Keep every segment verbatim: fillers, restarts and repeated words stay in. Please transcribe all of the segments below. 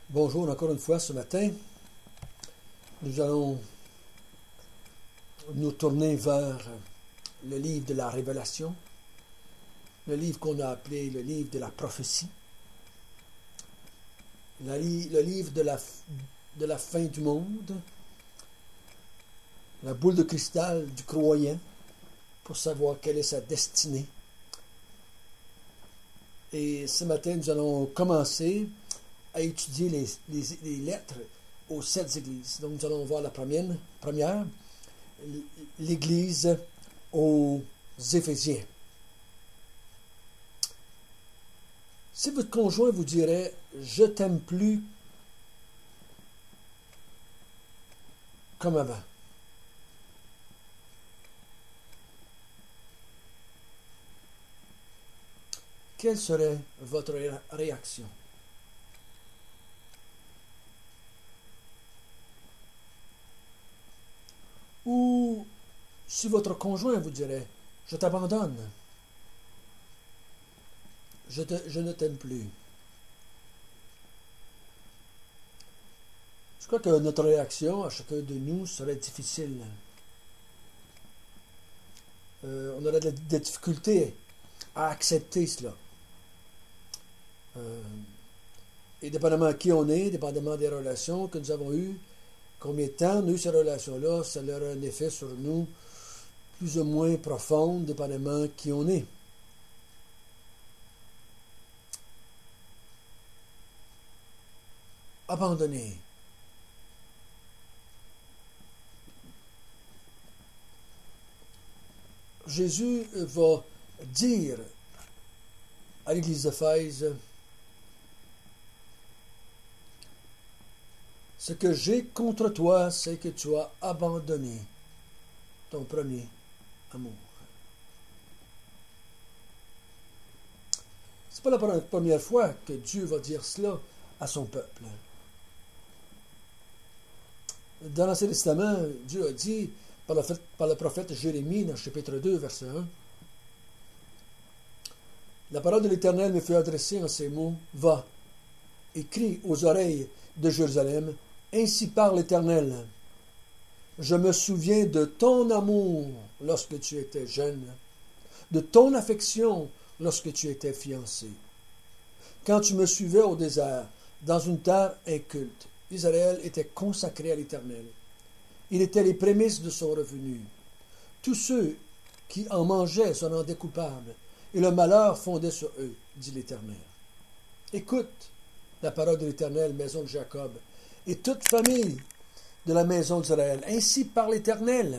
Bonjour encore une fois ce matin. Nous allons nous tourner vers le livre de la Révélation, le livre qu'on a appelé le livre de la prophétie, le livre de la, de la fin du monde, la boule de cristal du croyant pour savoir quelle est sa destinée. Et ce matin, nous allons commencer à étudier les, les, les lettres aux sept églises. Donc, nous allons voir la première, première l'église aux Éphésiens. Si votre conjoint vous dirait « Je t'aime plus comme avant », quelle serait votre réaction? Ou si votre conjoint vous dirait « Je t'abandonne, je, te, je ne t'aime plus ». Je crois que notre réaction à chacun de nous serait difficile. Euh, on aurait de la, de la difficulté à accepter cela. Euh, et dépendamment à qui on est, dépendamment des relations que nous avons eues, combien de temps nous, ces relations-là, ça leur a un effet sur nous plus ou moins profond, dépendamment de qui on est. Abandonner. Jésus va dire à l'église d'Éphèse: ce que j'ai contre toi, c'est que tu as abandonné ton premier amour. Ce n'est pas la première fois que Dieu va dire cela à son peuple. Dans l'Ancien Testament, Dieu a dit par le, par le prophète Jérémie, dans le chapitre deux, verset un, « La parole de l'Éternel me fut adressée en ces mots, « Va, et crie aux oreilles de Jérusalem, ainsi parle l'Éternel. Je me souviens de ton amour lorsque tu étais jeune, de ton affection lorsque tu étais fiancé. Quand tu me suivais au désert, dans une terre inculte, Israël était consacré à l'Éternel. Il était les prémices de son revenu. Tous ceux qui en mangeaient se rendaient coupables, et le malheur fondait sur eux, dit l'Éternel. Écoute la parole de l'Éternel, maison de Jacob, et toute famille de la maison d'Israël. Ainsi parle l'Éternel.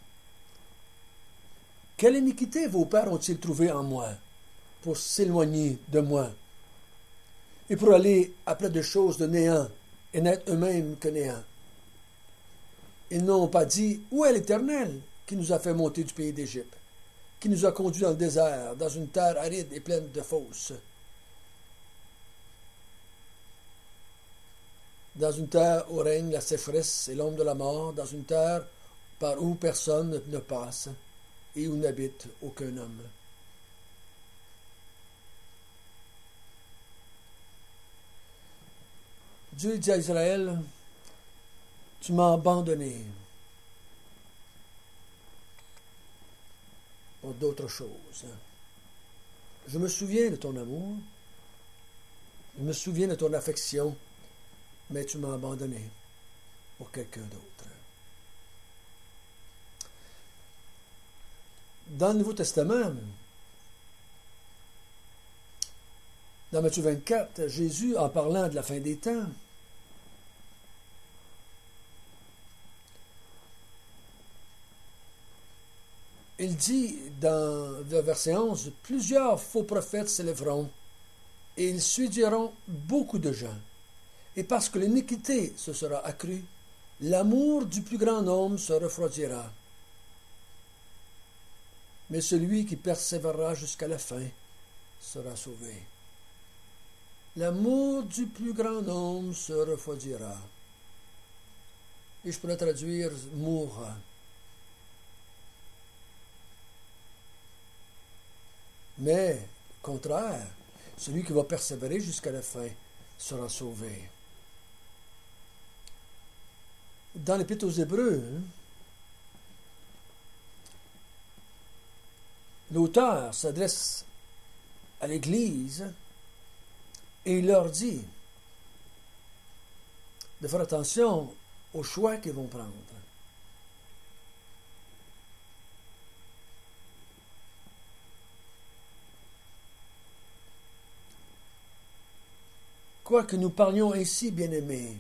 Quelle iniquité vos pères ont-ils trouvé en moi pour s'éloigner de moi et pour aller après des choses de néant et n'être eux-mêmes que néant? Ils n'ont pas dit, où est l'Éternel qui nous a fait monter du pays d'Égypte, qui nous a conduits dans le désert, dans une terre aride et pleine de fosses, dans une terre où règne la sécheresse et l'ombre de la mort, dans une terre par où personne ne passe et où n'habite aucun homme. » Dieu dit à Israël, « Tu m'as abandonné pour d'autres choses. Je me souviens de ton amour, je me souviens de ton affection, mais tu m'as abandonné pour quelqu'un d'autre. » Dans le Nouveau Testament, dans Matthieu vingt-quatre, Jésus, en parlant de la fin des temps, il dit dans le verset onze, « Plusieurs faux prophètes s'élèveront, et ils séduiront beaucoup de gens. Et parce que l'iniquité se sera accrue, l'amour du plus grand nombre se refroidira. Mais celui qui persévérera jusqu'à la fin sera sauvé. » L'amour du plus grand nombre se refroidira. Et je pourrais traduire « mourra ». Mais, au contraire, celui qui va persévérer jusqu'à la fin sera sauvé. Dans l'Épître aux Hébreux, hein, l'auteur s'adresse à l'Église et il leur dit de faire attention aux choix qu'ils vont prendre. Quoique nous parlions ainsi, bien-aimés,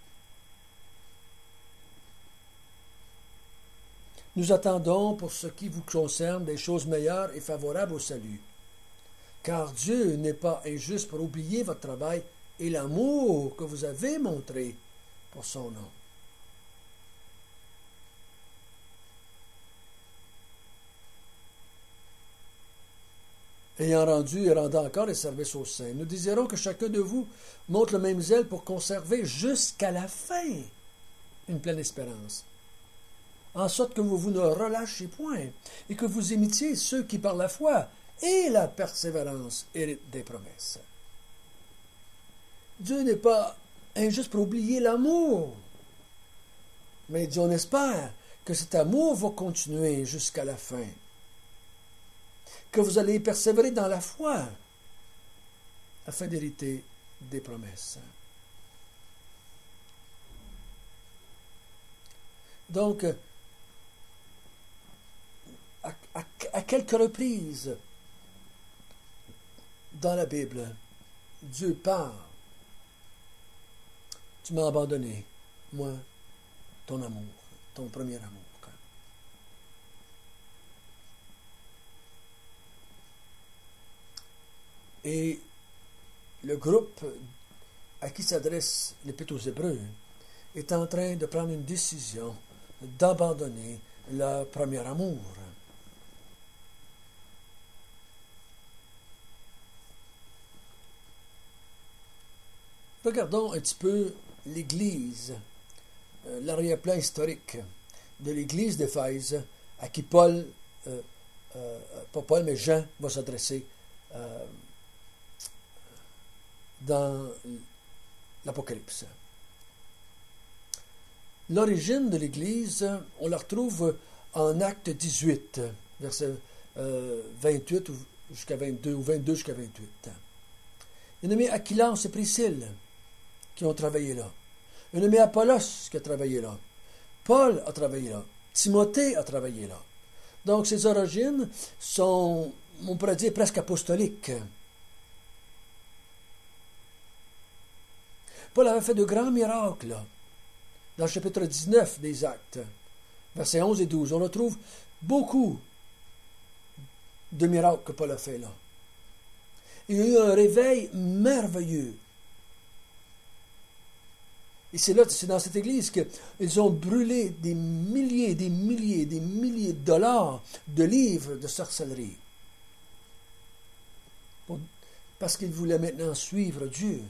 nous attendons pour ce qui vous concerne des choses meilleures et favorables au salut. Car Dieu n'est pas injuste pour oublier votre travail et l'amour que vous avez montré pour son nom. Ayant rendu et rendant encore les services aux saints, nous désirons que chacun de vous montre le même zèle pour conserver jusqu'à la fin une pleine espérance, en sorte que vous, vous ne relâchez point et que vous imitiez ceux qui par la foi et la persévérance héritent des promesses. Dieu n'est pas injuste pour oublier l'amour, mais Dieu on espère que cet amour va continuer jusqu'à la fin, que vous allez persévérer dans la foi afin d'hériter des promesses. Donc, à, à, à quelques reprises dans la Bible, Dieu parle. Tu m'as abandonné, moi, ton amour, ton premier amour. Et le groupe à qui s'adresse l'Épître aux Hébreux est en train de prendre une décision d'abandonner leur premier amour. Regardons un petit peu l'Église, euh, l'arrière-plan historique de l'Église d'Éphèse à qui Paul, euh, euh, pas Paul, mais Jean va s'adresser euh, dans l'Apocalypse. L'origine de l'Église, on la retrouve en Acte dix-huit, verset euh, vingt-huit jusqu'à vingt-deux, ou vingt-deux jusqu'à vingt-huit. Il y a nommé Aquilance et Priscille qui ont travaillé là. Il y a nommé Apollos qui a travaillé là. Paul a travaillé là. Timothée a travaillé là. Donc ses origines sont, on pourrait dire, presque apostoliques. Paul avait fait de grands miracles là. Dans le chapitre dix-neuf des Actes, versets onze et douze, on retrouve beaucoup de miracles que Paul a fait là. Il y a eu un réveil merveilleux. Et c'est là, c'est dans cette église qu'ils ont brûlé des milliers, des milliers, des milliers de dollars de livres de sorcellerie. Parce qu'ils voulaient maintenant suivre Dieu.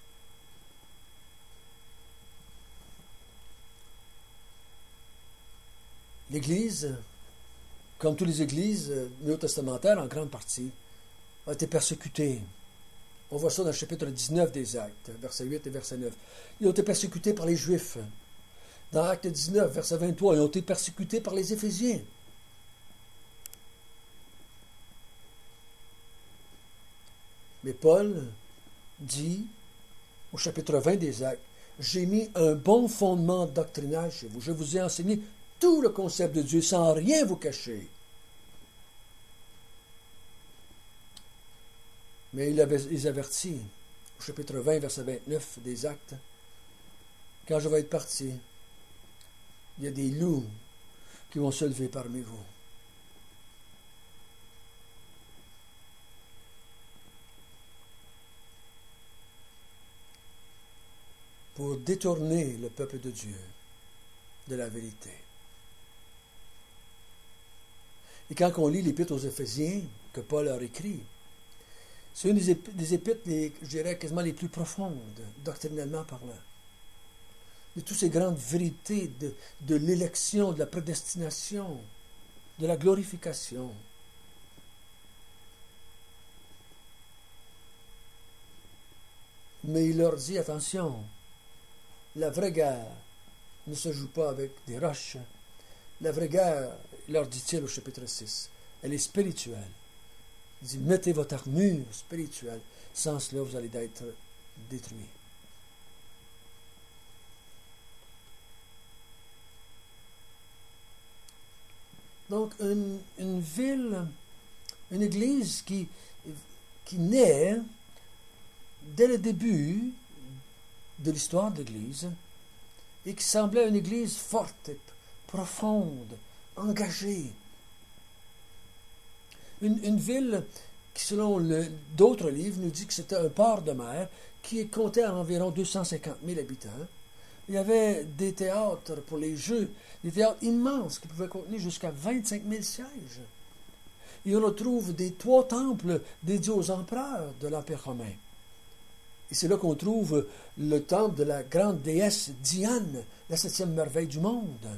L'Église, comme toutes les églises néo-testamentaires en grande partie, a été persécutée. On voit ça dans le chapitre dix-neuf des Actes, versets huit et verset neuf. Ils ont été persécutés par les Juifs. Dans Acte dix-neuf, verset vingt-trois, ils ont été persécutés par les Éphésiens. Mais Paul dit, au chapitre vingt des Actes, « J'ai mis un bon fondement doctrinal chez vous. Je vous ai enseigné tout le concept de Dieu sans rien vous cacher. » Mais il les avertit, au chapitre vingt, verset vingt-neuf des Actes, « Quand je vais être parti, il y a des loups qui vont se lever parmi vous. » Pour détourner le peuple de Dieu de la vérité. Et quand on lit l'Épître aux Éphésiens que Paul a écrit, c'est une des, ép- des épîtres, les, je dirais, quasiment les plus profondes, doctrinalement parlant. De toutes ces grandes vérités de, de l'élection, de la prédestination, de la glorification. Mais il leur dit, attention, la vraie guerre ne se joue pas avec des roches. La vraie guerre, leur dit-il au chapitre six, elle est spirituelle. Il dit, mettez votre armure spirituelle, sans cela vous allez être détruits. Donc, une, une ville, une église qui, qui naît dès le début de l'histoire de l'Église et qui semblait une église forte, profonde, engagée. Une, une ville qui, selon le, d'autres livres, nous dit que c'était un port de mer qui comptait environ deux cent cinquante mille habitants. Il y avait des théâtres pour les jeux, des théâtres immenses qui pouvaient contenir jusqu'à vingt-cinq mille sièges. Et on retrouve des trois temples dédiés aux empereurs de l'Empire romain. Et c'est là qu'on trouve le temple de la grande déesse Diane, la septième merveille du monde.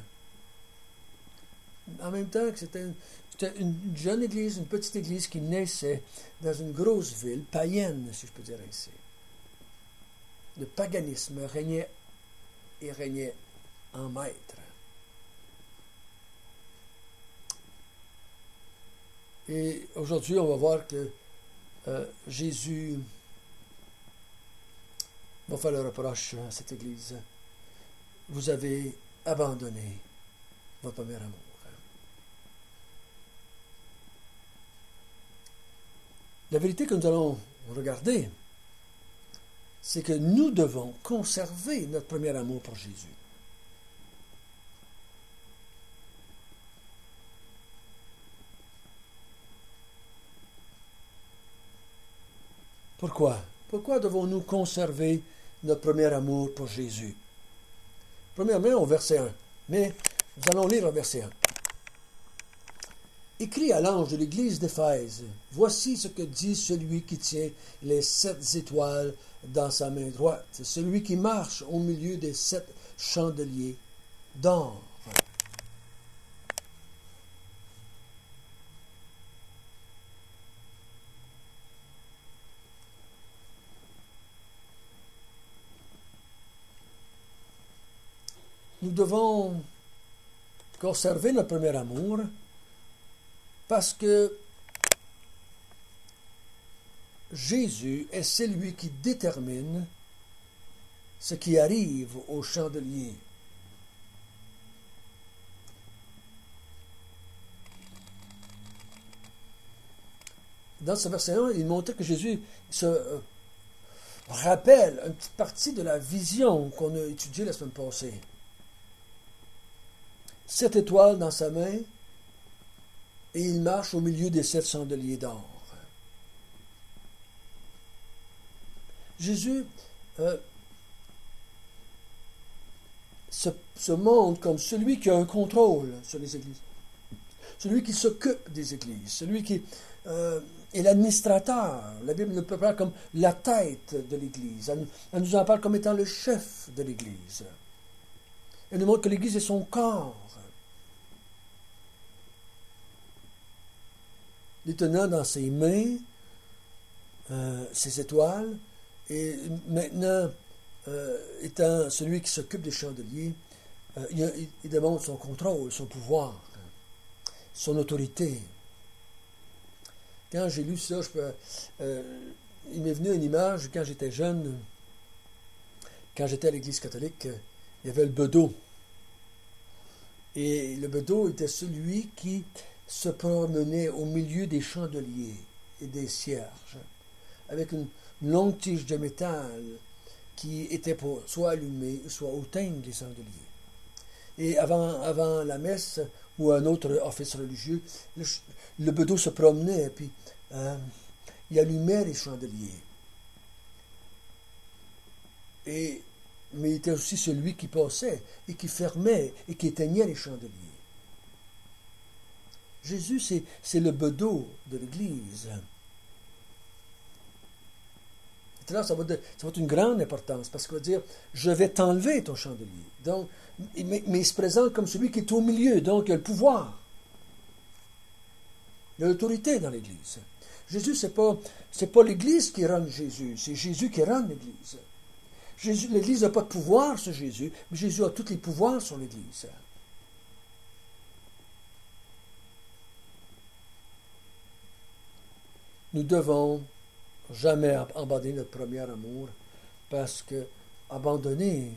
En même temps que c'était une, c'était une jeune église, une petite église qui naissait dans une grosse ville païenne, si je peux dire ainsi. Le paganisme régnait et régnait en maître. Et aujourd'hui, on va voir que euh, Jésus va faire le reproche à cette église. Vous avez abandonné votre premier amour. La vérité que nous allons regarder, c'est que nous devons conserver notre premier amour pour Jésus. Pourquoi? Pourquoi devons-nous conserver notre premier amour pour Jésus? Premièrement, au verset un. Mais nous allons lire au verset un. Écrit à l'ange de l'église d'Éphèse, voici ce que dit celui qui tient les sept étoiles dans sa main droite, celui qui marche au milieu des sept chandeliers d'or. Nous devons conserver notre premier amour parce que Jésus est celui qui détermine ce qui arrive au chandelier. Dans ce verset un, il montrait que Jésus se rappelle une petite partie de la vision qu'on a étudiée la semaine passée. Sept étoiles dans sa main, et il marche au milieu des sept chandeliers d'or. Jésus euh, se, se montre comme celui qui a un contrôle sur les églises, celui qui s'occupe des églises, celui qui euh, est l'administrateur. La Bible nous parle comme la tête de l'église. Elle, elle nous en parle comme étant le chef de l'église. Elle nous montre que l'église est son corps. Il tenant dans ses mains euh, ses étoiles, et maintenant, euh, étant celui qui s'occupe des chandeliers, euh, il, il démontre son contrôle, son pouvoir, son autorité. Quand j'ai lu ça, je peux, euh, il m'est venu une image, quand j'étais jeune, quand j'étais à l'Église catholique, il y avait le bedeau. Et le bedeau était celui qui se promenait au milieu des chandeliers et des cierges, avec une longue tige de métal qui était pour soit allumer, soit éteindre les chandeliers. Et avant, avant la messe ou un autre office religieux, le, le bedeau se promenait et puis euh, il allumait les chandeliers. Et, mais il était aussi celui qui passait et qui fermait et qui éteignait les chandeliers. Jésus, c'est, c'est le bedeau de l'Église. Et là, ça va, de, ça va être une grande importance, parce qu'il va dire, je vais t'enlever ton chandelier. Donc, mais, mais il se présente comme celui qui est au milieu, donc il a le pouvoir. Il a l'autorité dans l'Église. Jésus, ce n'est pas, c'est pas l'Église qui rend Jésus, c'est Jésus qui rend l'Église. Jésus, l'Église n'a pas de pouvoir sur Jésus, mais Jésus a tous les pouvoirs sur l'Église. Nous devons jamais abandonner notre premier amour, parce que abandonner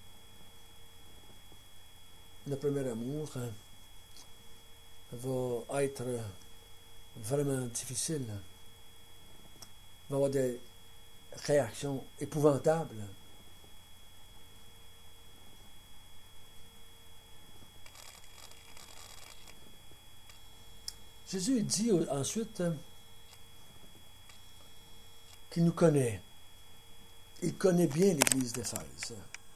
notre premier amour hein, va être vraiment difficile. Il va y avoir des réactions épouvantables. Jésus dit ensuite qu'il nous connaît. Il connaît bien l'Église d'Éphèse.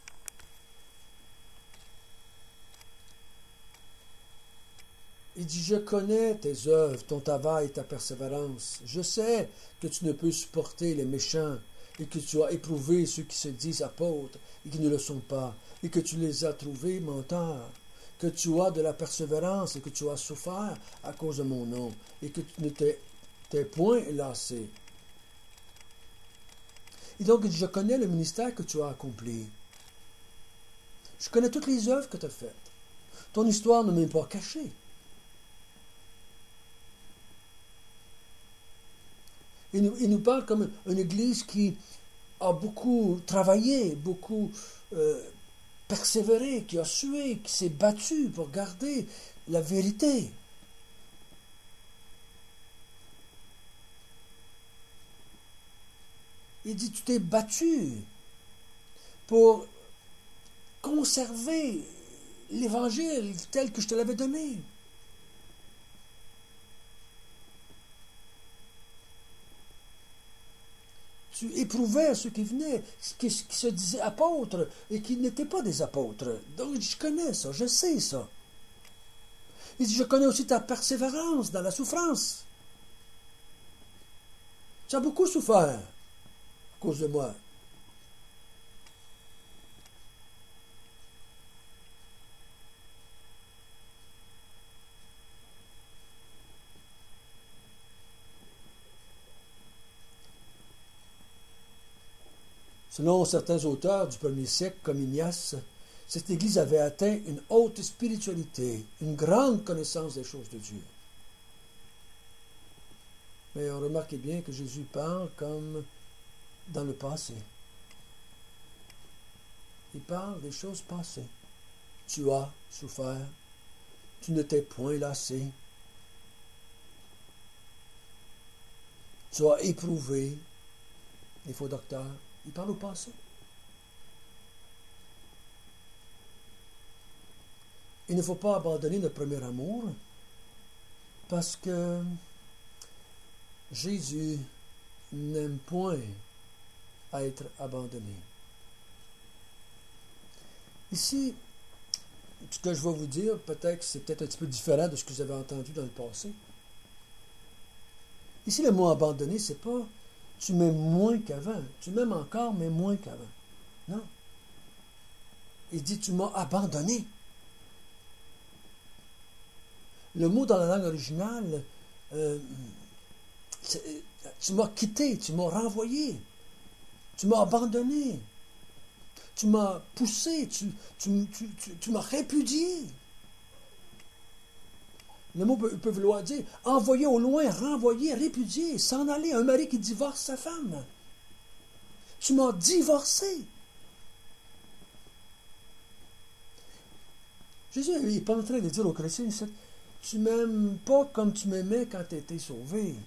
Il dit, je connais tes œuvres, ton travail, ta persévérance. Je sais que tu ne peux supporter les méchants et que tu as éprouvé ceux qui se disent apôtres et qui ne le sont pas, et que tu les as trouvés menteurs, que tu as de la persévérance et que tu as souffert à cause de mon nom et que tu ne t'es, t'es point lassé. Et donc, il dit, je connais le ministère que tu as accompli. Je connais toutes les œuvres que tu as faites. Ton histoire ne m'est pas cachée. Il nous, il nous parle comme une église qui a beaucoup travaillé, beaucoup euh, persévéré, qui a sué, qui s'est battue pour garder la vérité. Il dit, tu t'es battu pour conserver l'Évangile tel que je te l'avais donné. Tu éprouvais ceux qui venaient, qui, qui se disaient apôtres et qui n'étaient pas des apôtres. Donc, je connais ça, je sais ça. Il dit, je connais aussi ta persévérance dans la souffrance. Tu as beaucoup souffert à cause de moi. Selon certains auteurs du premier siècle, comme Ignace, cette Église avait atteint une haute spiritualité, une grande connaissance des choses de Dieu. Mais remarquez bien que Jésus parle comme dans le passé. Il parle des choses passées. Tu as souffert, tu ne t'es point lassé, tu as éprouvé les faux docteurs. Il parle au passé. Il ne faut pas abandonner notre premier amour parce que Jésus n'aime point être abandonné. Ici, ce que je vais vous dire, peut-être que c'est peut-être un petit peu différent de ce que vous avez entendu dans le passé. Ici, le mot abandonné, c'est pas tu m'aimes moins qu'avant. Tu m'aimes encore, mais moins qu'avant. Non. Il dit, tu m'as abandonné. Le mot dans la langue originale, euh, tu m'as quitté, tu m'as renvoyé, tu m'as abandonné, tu m'as poussé, tu, tu, tu, tu, tu m'as répudié. Le mot peut, peut vouloir dire envoyer au loin, renvoyer, répudier, s'en aller. Un mari qui divorce sa femme. Tu m'as divorcé. Jésus n'est pas en train de dire aux chrétiens, tu m'aimes pas comme tu m'aimais quand tu étais sauvé.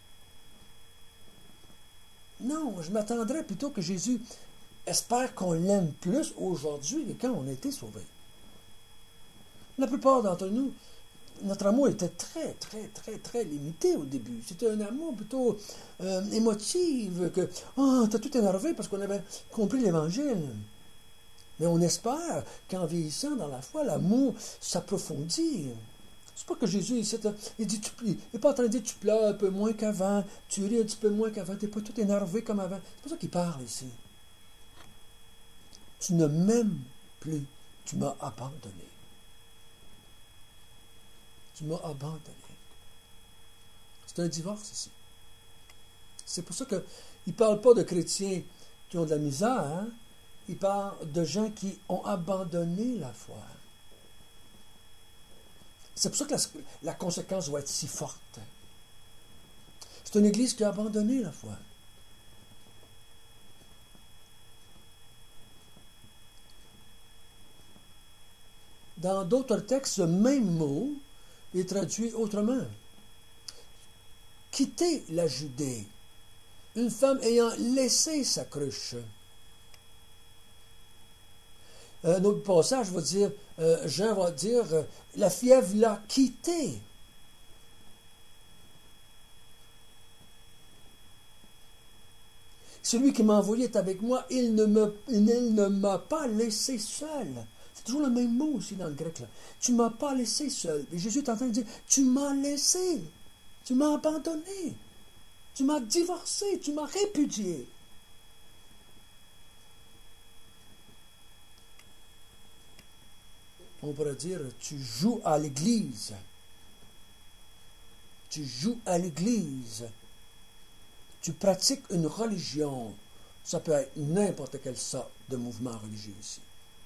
Non, je m'attendrais plutôt que Jésus espère qu'on l'aime plus aujourd'hui que quand on a été sauvé. La plupart d'entre nous, notre amour était très, très, très, très limité au début. C'était un amour plutôt euh, émotif, que « Oh, t'as tout énervé parce qu'on avait compris l'Évangile. » Mais on espère qu'en vieillissant dans la foi, l'amour s'approfondit. C'est pas que Jésus, il dit, il n'est pas en train de dire tu pleures un peu moins qu'avant, tu ris un petit peu moins qu'avant, tu n'es pas tout énervé comme avant. C'est pas ça qu'il parle ici. Tu ne m'aimes plus, tu m'as abandonné. Tu m'as abandonné. C'est un divorce ici. C'est pour ça qu'il ne parle pas de chrétiens qui ont de la misère, hein? il parle de gens qui ont abandonné la foi. C'est pour ça que la, la conséquence va être si forte. C'est une Église qui a abandonné la foi. Dans d'autres textes, ce même mot est traduit autrement. Quitter la Judée, une femme ayant laissé sa cruche. Un autre passage va dire, euh, Jean va dire, euh, la fièvre l'a quitté. Celui qui m'a envoyé est avec moi, il ne, me, il ne m'a pas laissé seul. C'est toujours le même mot aussi dans le grec. Là. Tu ne m'as pas laissé seul. Et Jésus est en train de dire, tu m'as laissé, tu m'as abandonné, tu m'as divorcé, tu m'as répudié. On pourrait dire, tu joues à l'église. Tu joues à l'église. Tu pratiques une religion. Ça peut être n'importe quelle sorte de mouvement religieux ici.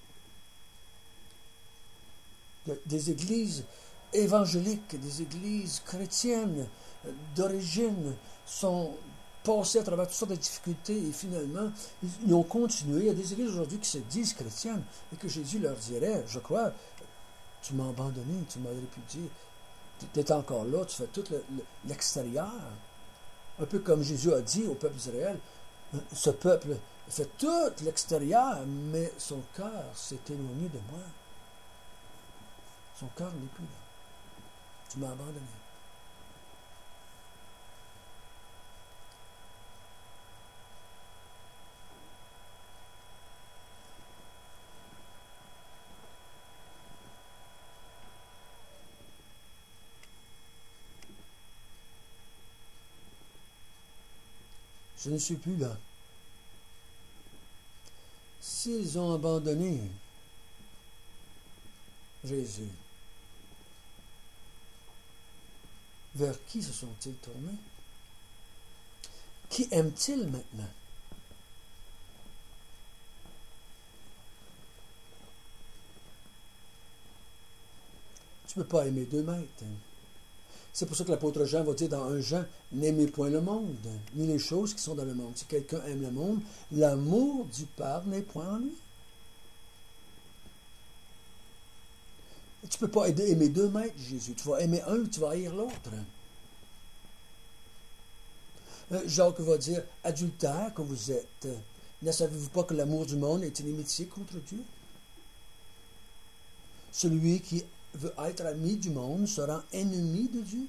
Des églises évangéliques, des églises chrétiennes d'origine sont passées à travers toutes sortes de difficultés et finalement, ils ont continué. Il y a des églises aujourd'hui qui se disent chrétiennes et que Jésus leur dirait, je crois, tu m'as abandonné, tu m'as répudié, tu es encore là, tu fais tout le, le, l'extérieur. Un peu comme Jésus a dit au peuple d'Israël, ce peuple fait tout l'extérieur, mais son cœur s'est éloigné de moi. Son cœur n'est plus là. Tu m'as abandonné. Je ne suis plus là. S'ils ont abandonné Jésus, vers qui se sont-ils tournés? Qui aiment-ils maintenant? Tu ne peux pas aimer deux maîtres. C'est pour ça que l'apôtre Jean va dire dans un Jean, n'aimez point le monde, ni les choses qui sont dans le monde. Si quelqu'un aime le monde, l'amour du Père n'est point en lui. Tu ne peux pas aimer deux maîtres, Jésus. Tu vas aimer un, tu vas haïr l'autre. Jacques va dire, adultère que vous êtes, ne savez-vous pas que l'amour du monde est inimitié contre Dieu? Celui qui veut être ami du monde sera ennemi de Dieu.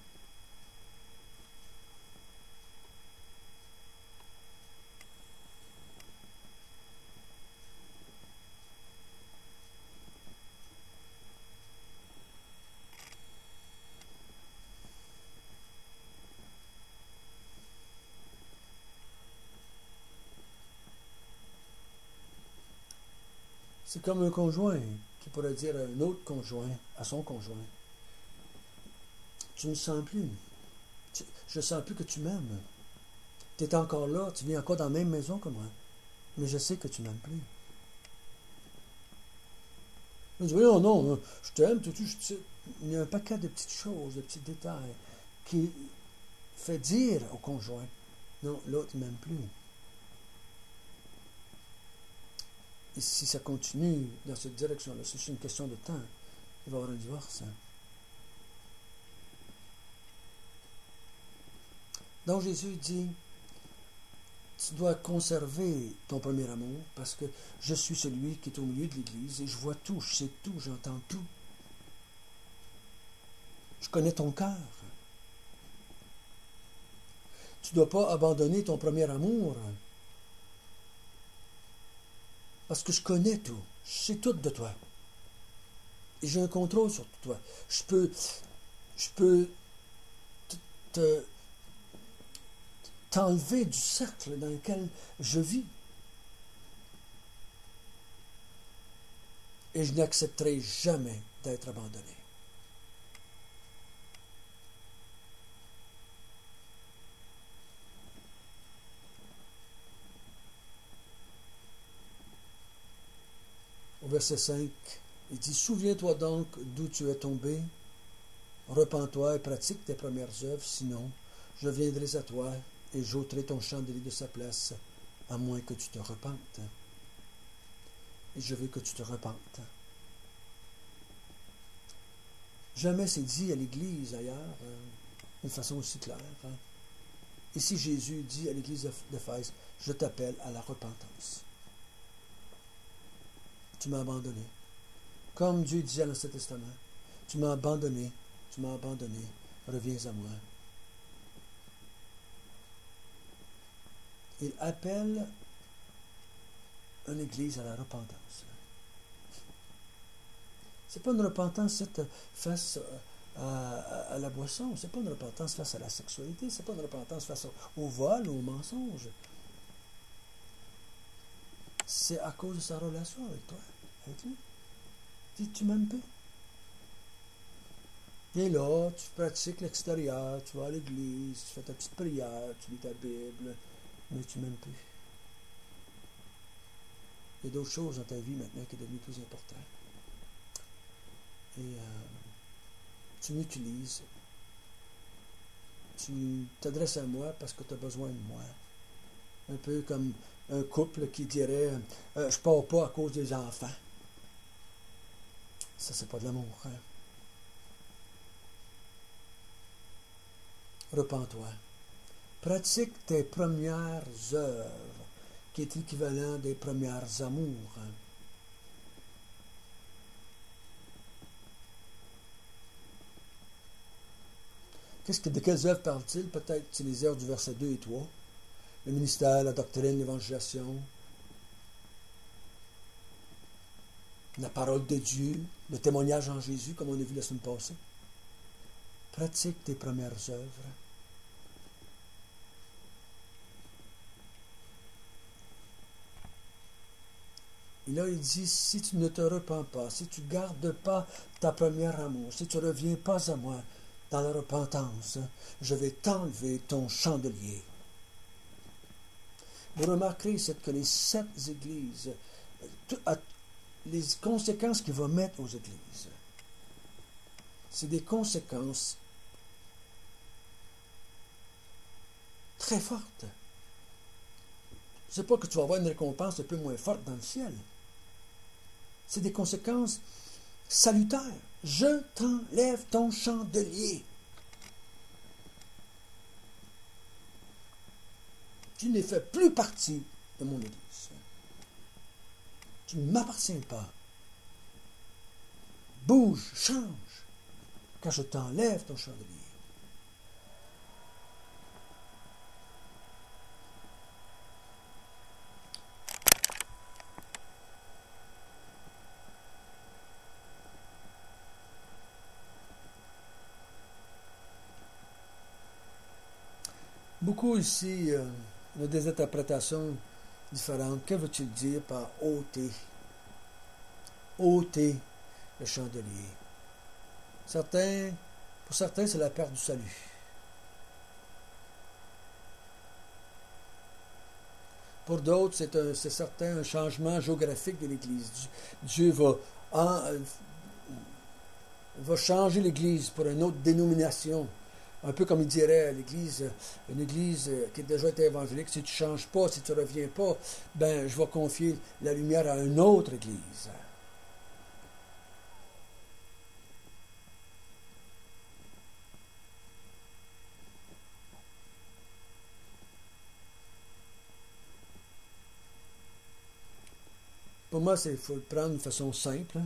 C'est comme un conjoint qui pourrait dire à un autre conjoint, à son conjoint, tu ne sens plus. Je ne sens plus que tu m'aimes. Tu es encore là, tu vis encore dans la même maison que moi. Mais je sais que tu ne m'aimes plus. Il dit, non, non, je t'aime, tout, tout, je il y a un paquet de petites choses, de petits détails qui fait dire au conjoint, non, l'autre ne m'aime plus. Et si ça continue dans cette direction-là, c'est une question de temps, il va y avoir un divorce. Hein. Donc Jésus dit, tu dois conserver ton premier amour parce que je suis celui qui est au milieu de l'Église et je vois tout, je sais tout, j'entends tout. Je connais ton cœur. Tu ne dois pas abandonner ton premier amour parce que je connais tout, je sais tout de toi. Et j'ai un contrôle sur toi. Je peux, je peux te, te t'enlever du cercle dans lequel je vis. Et je n'accepterai jamais d'être abandonné. au verset cinq, il dit « Souviens-toi donc d'où tu es tombé, repens-toi et pratique tes premières œuvres, sinon je viendrai à toi et j'ôterai ton chandelier de sa place, à moins que tu te repentes. » Et je veux que tu te repentes. Jamais c'est dit à l'Église ailleurs euh, d'une façon aussi claire. Hein. Ici, Jésus dit à l'Église d'Éphèse, « Je t'appelle à la repentance. » Tu m'as abandonné. Comme Dieu disait dans l'Ancien Testament, « Tu m'as abandonné, tu m'as abandonné, reviens à moi. » Il appelle une Église à la repentance. Ce n'est pas une repentance face à, à, à la boisson, ce n'est pas une repentance face à la sexualité, ce n'est pas une repentance face au, au vol ou au mensonge. C'est à cause de sa relation avec toi, avec lui. Dis, tu m'aimes pas. Et là, tu pratiques l'extérieur, tu vas à l'église, tu fais ta petite prière, tu lis ta Bible, mais tu m'aimes plus. Il y a d'autres choses dans ta vie maintenant qui sont devenues plus importantes. Et euh, tu m'utilises. Tu t'adresses à moi parce que tu as besoin de moi. Un peu comme un couple qui dirait euh, « Je ne pars pas à cause des enfants ». Ça, c'est pas de l'amour. Hein? Repens-toi. Pratique tes premières œuvres, qui est l'équivalent des premières amours. Hein? Qu'est-ce que, de quelles œuvres parle-t-il? Peut-être c'est les œuvres du verset deux et trois. Le ministère, la doctrine, l'évangélisation, la parole de Dieu, le témoignage en Jésus, comme on a vu la semaine passée. Pratique tes premières œuvres. Et là, il dit, si tu ne te repens pas, si tu ne gardes pas ta première amour, si tu ne reviens pas à moi dans la repentance, je vais t'enlever ton chandelier. Vous remarquerez c'est que les sept églises, tout, à, les conséquences qu'il va mettre aux églises, c'est des conséquences très fortes. Ce n'est pas que tu vas avoir une récompense un peu moins forte dans le ciel. C'est des conséquences salutaires. Je t'enlève ton chandelier. Tu ne fais plus partie de mon Église. Tu ne m'appartiens pas. Bouge, change, car je t'enlève ton chandelier. Beaucoup ici, euh, on a des interprétations différentes. Que veut-il dire par ôter? Ôter le chandelier. Certains, pour certains, c'est la perte du salut. Pour d'autres, c'est, un, c'est certain un changement géographique de l'Église. Dieu va, en, va changer l'Église pour une autre dénomination. Un peu comme il dirait à l'Église, une Église qui a déjà été évangélique, si tu ne changes pas, si tu ne reviens pas, ben je vais confier la lumière à une autre Église. Pour moi, il faut le prendre d'une façon simple.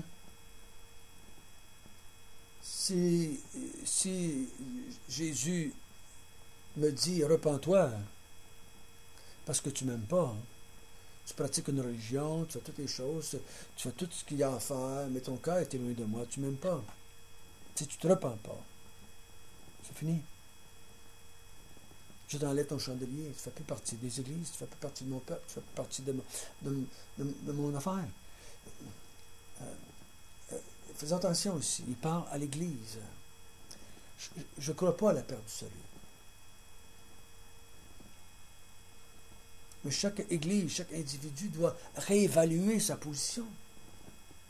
Si, si Jésus me dit « Repens-toi », parce que tu ne m'aimes pas, tu pratiques une religion, tu fais toutes les choses, tu fais tout ce qu'il y a à faire, mais ton cœur est loin de moi, tu ne m'aimes pas. Si tu ne te repens pas, c'est fini. Je t'enlève ton chandelier, tu ne fais plus partie des églises, tu ne fais plus partie de mon peuple, tu ne fais plus partie de, de, de, de mon affaire. Euh, euh, Fais attention ici, il parle à l'Église. Je ne crois pas à la perte du salut. Mais chaque Église, chaque individu doit réévaluer sa position.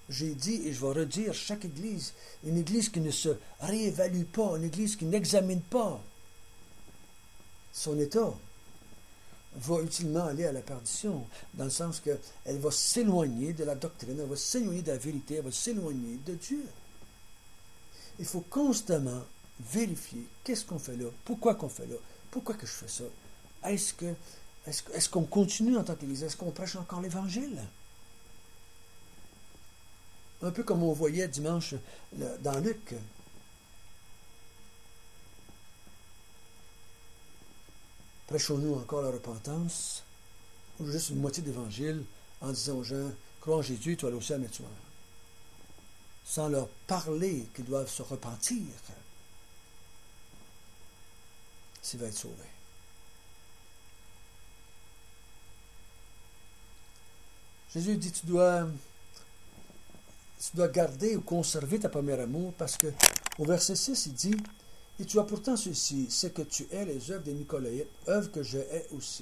j'ai dit et je vais redire, chaque Église, une Église qui ne se réévalue pas, une Église qui n'examine pas son état, va utilement aller à la perdition, dans le sens qu'elle va s'éloigner de la doctrine, elle va s'éloigner de la vérité, elle va s'éloigner de Dieu. Il faut constamment vérifier qu'est-ce qu'on fait là, pourquoi qu'on fait là, pourquoi que je fais ça. Est-ce que est-ce, est-ce qu'on continue en tant qu'Église? Est-ce qu'on prêche encore l'Évangile? Un peu comme on voyait dimanche dans Luc. Prêchons-nous encore la repentance, ou juste une moitié d'évangile en disant aux gens, crois en Jésus, tu vas aller au ciel, mais tu vas. Sans leur parler qu'ils doivent se repentir s'ils veulent être sauvés. Jésus dit, tu dois, tu dois garder ou conserver ta première amour, parce que au verset six, il dit, et tu as pourtant ceci, c'est que tu hais les œuvres des Nicolaïtes, œuvres que je hais aussi.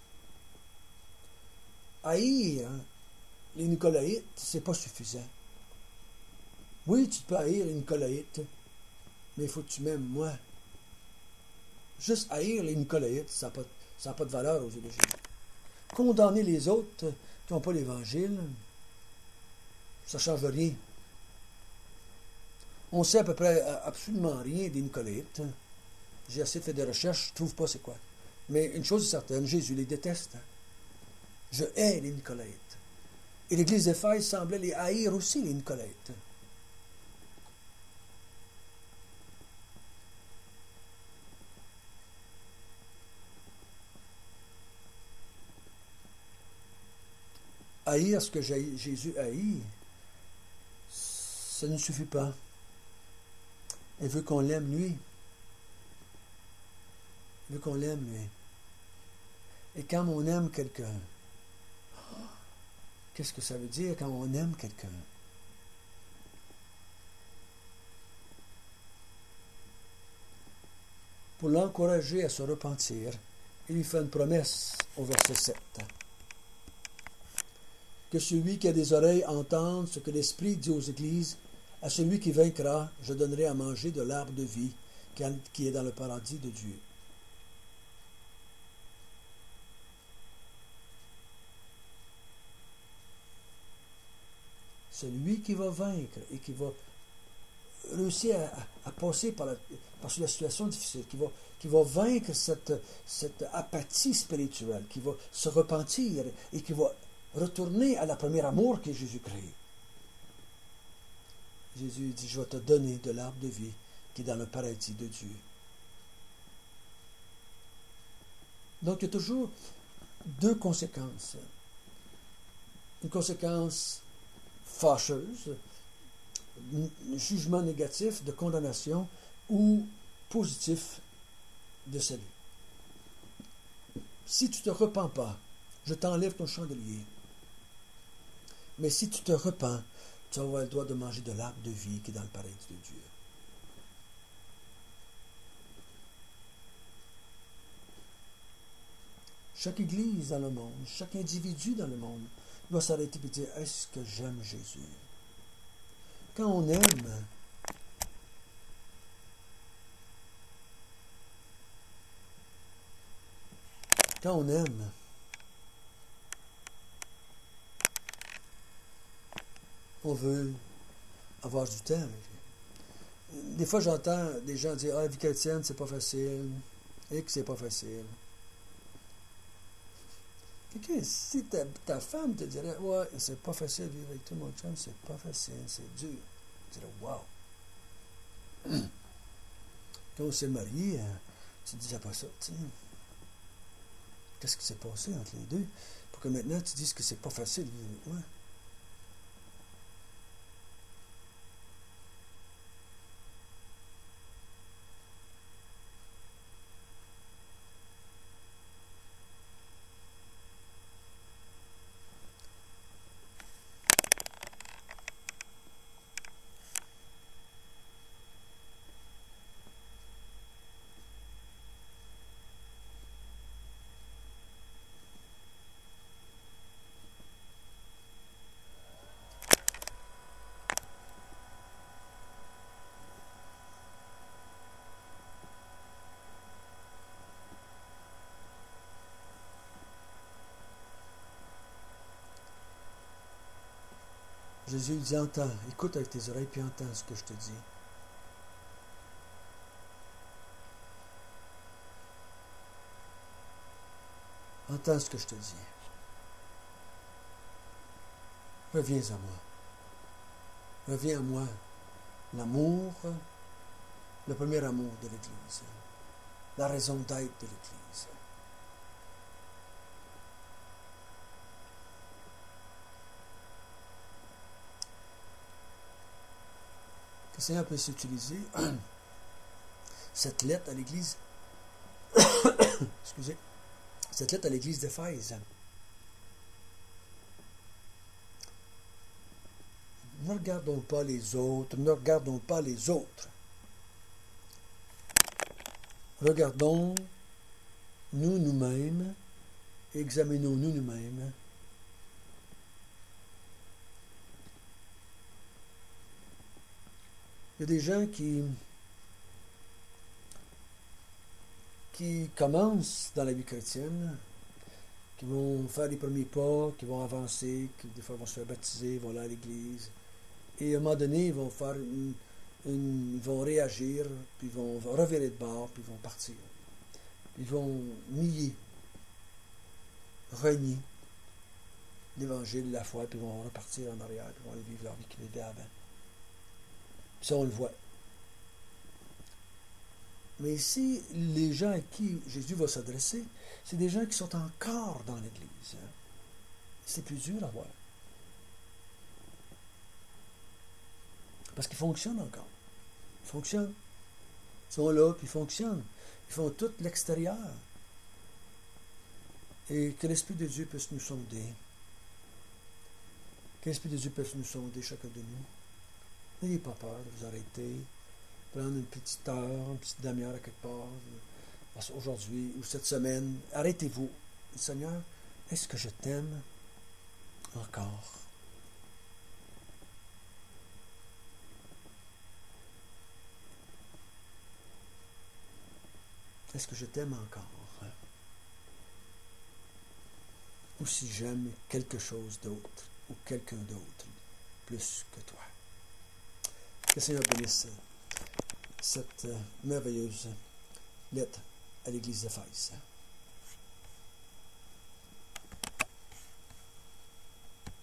Haïr hein, les Nicolaïtes, c'est pas suffisant. Oui, tu peux haïr les Nicolaïtes, mais il faut que tu m'aimes moi. Juste haïr les Nicolaïtes, ça n'a pas, pas de valeur aux yeux de Jésus. Condamner les autres qui n'ont pas l'Évangile, ça ne change rien. On sait à peu près absolument rien des Nicolaïtes. J'ai assez fait des recherches, je ne trouve pas c'est quoi. Mais une chose est certaine, Jésus les déteste. Je hais les Nicolaïtes. Et l'Église d'Éphèse semblait les haïr aussi, les Nicolaïtes. Haïr ce que Jésus haït, ça ne suffit pas. Il veut qu'on l'aime, lui. Il veut qu'on l'aime, lui. Et quand on aime quelqu'un, qu'est-ce que ça veut dire quand on aime quelqu'un? Pour l'encourager à se repentir, il lui fait une promesse au verset sept. Que celui qui a des oreilles entende ce que l'Esprit dit aux églises. À celui qui vaincra, je donnerai à manger de l'arbre de vie qui est dans le paradis de Dieu. Celui qui va vaincre et qui va réussir à, à passer par, la, par la situation difficile, qui va, qui va vaincre cette, cette apathie spirituelle, qui va se repentir et qui va retourner à la première amour que Jésus-Christ. Jésus dit, je vais te donner de l'arbre de vie qui est dans le paradis de Dieu. Donc, il y a toujours deux conséquences. Une conséquence fâcheuse, un jugement négatif de condamnation ou positif de salut. Si tu ne te repens pas, je t'enlève ton chandelier. Mais si tu te repens, tu auras le droit de manger de l'arbre de vie qui est dans le paradis de Dieu. Chaque église dans le monde, chaque individu dans le monde doit s'arrêter et dire, est-ce que j'aime Jésus? Quand on aime, quand on aime, on veut avoir du temps. Des fois, j'entends des gens dire, ah, la vie chrétienne, c'est pas facile, et que c'est pas facile. Okay, si ta, ta femme te dirait, ouais, c'est pas facile de vivre avec toi, mon chum, c'est pas facile, c'est dur. Tu dirais, wow. Quand on s'est marié, tu te dis après ça, tiens, qu'est-ce qui s'est passé entre les deux pour que maintenant tu dises que c'est pas facile de vivre avec moi? Jésus dit, entends, écoute avec tes oreilles, puis entends ce que je te dis. Entends ce que je te dis. Reviens à moi. Reviens à moi. L'amour, le premier amour de l'Église. La raison d'être de l'Église. Que le Seigneur puisse utiliser cette lettre à l'Église. Excusez. Cette lettre à l'Église d'Éphèse. Ne regardons pas les autres, ne regardons pas les autres. Regardons nous nous-mêmes, examinons-nous nous-mêmes. Il y a des gens qui, qui commencent dans la vie chrétienne, qui vont faire les premiers pas, qui vont avancer, qui des fois vont se faire baptiser, vont aller à l'église. Et à un moment donné, ils vont faire une, une, ils vont réagir, puis ils vont revirer de bord, puis ils vont partir. Ils vont nier, renier l'évangile, la foi, puis ils vont repartir en arrière, puis ils vont aller vivre leur vie qu'ils vivaient avant. Puis ça, on le voit. Mais ici, les gens à qui Jésus va s'adresser, c'est des gens qui sont encore dans l'Église. Hein. C'est plus dur à voir. Parce qu'ils fonctionnent encore. Ils fonctionnent. Ils sont là, puis ils fonctionnent. Ils font tout l'extérieur. Et que l'Esprit de Dieu puisse nous sonder. Que l'Esprit de Dieu puisse nous sonder, chacun de nous. N'ayez pas peur de vous arrêter. Prendre une petite heure, une petite demi-heure à quelque part. Aujourd'hui ou cette semaine. Arrêtez-vous. Seigneur, est-ce que je t'aime encore? Est-ce que je t'aime encore? Ou si j'aime quelque chose d'autre ou quelqu'un d'autre plus que toi. Que le Seigneur bénisse cette merveilleuse lettre à l'Église d'Éphèse.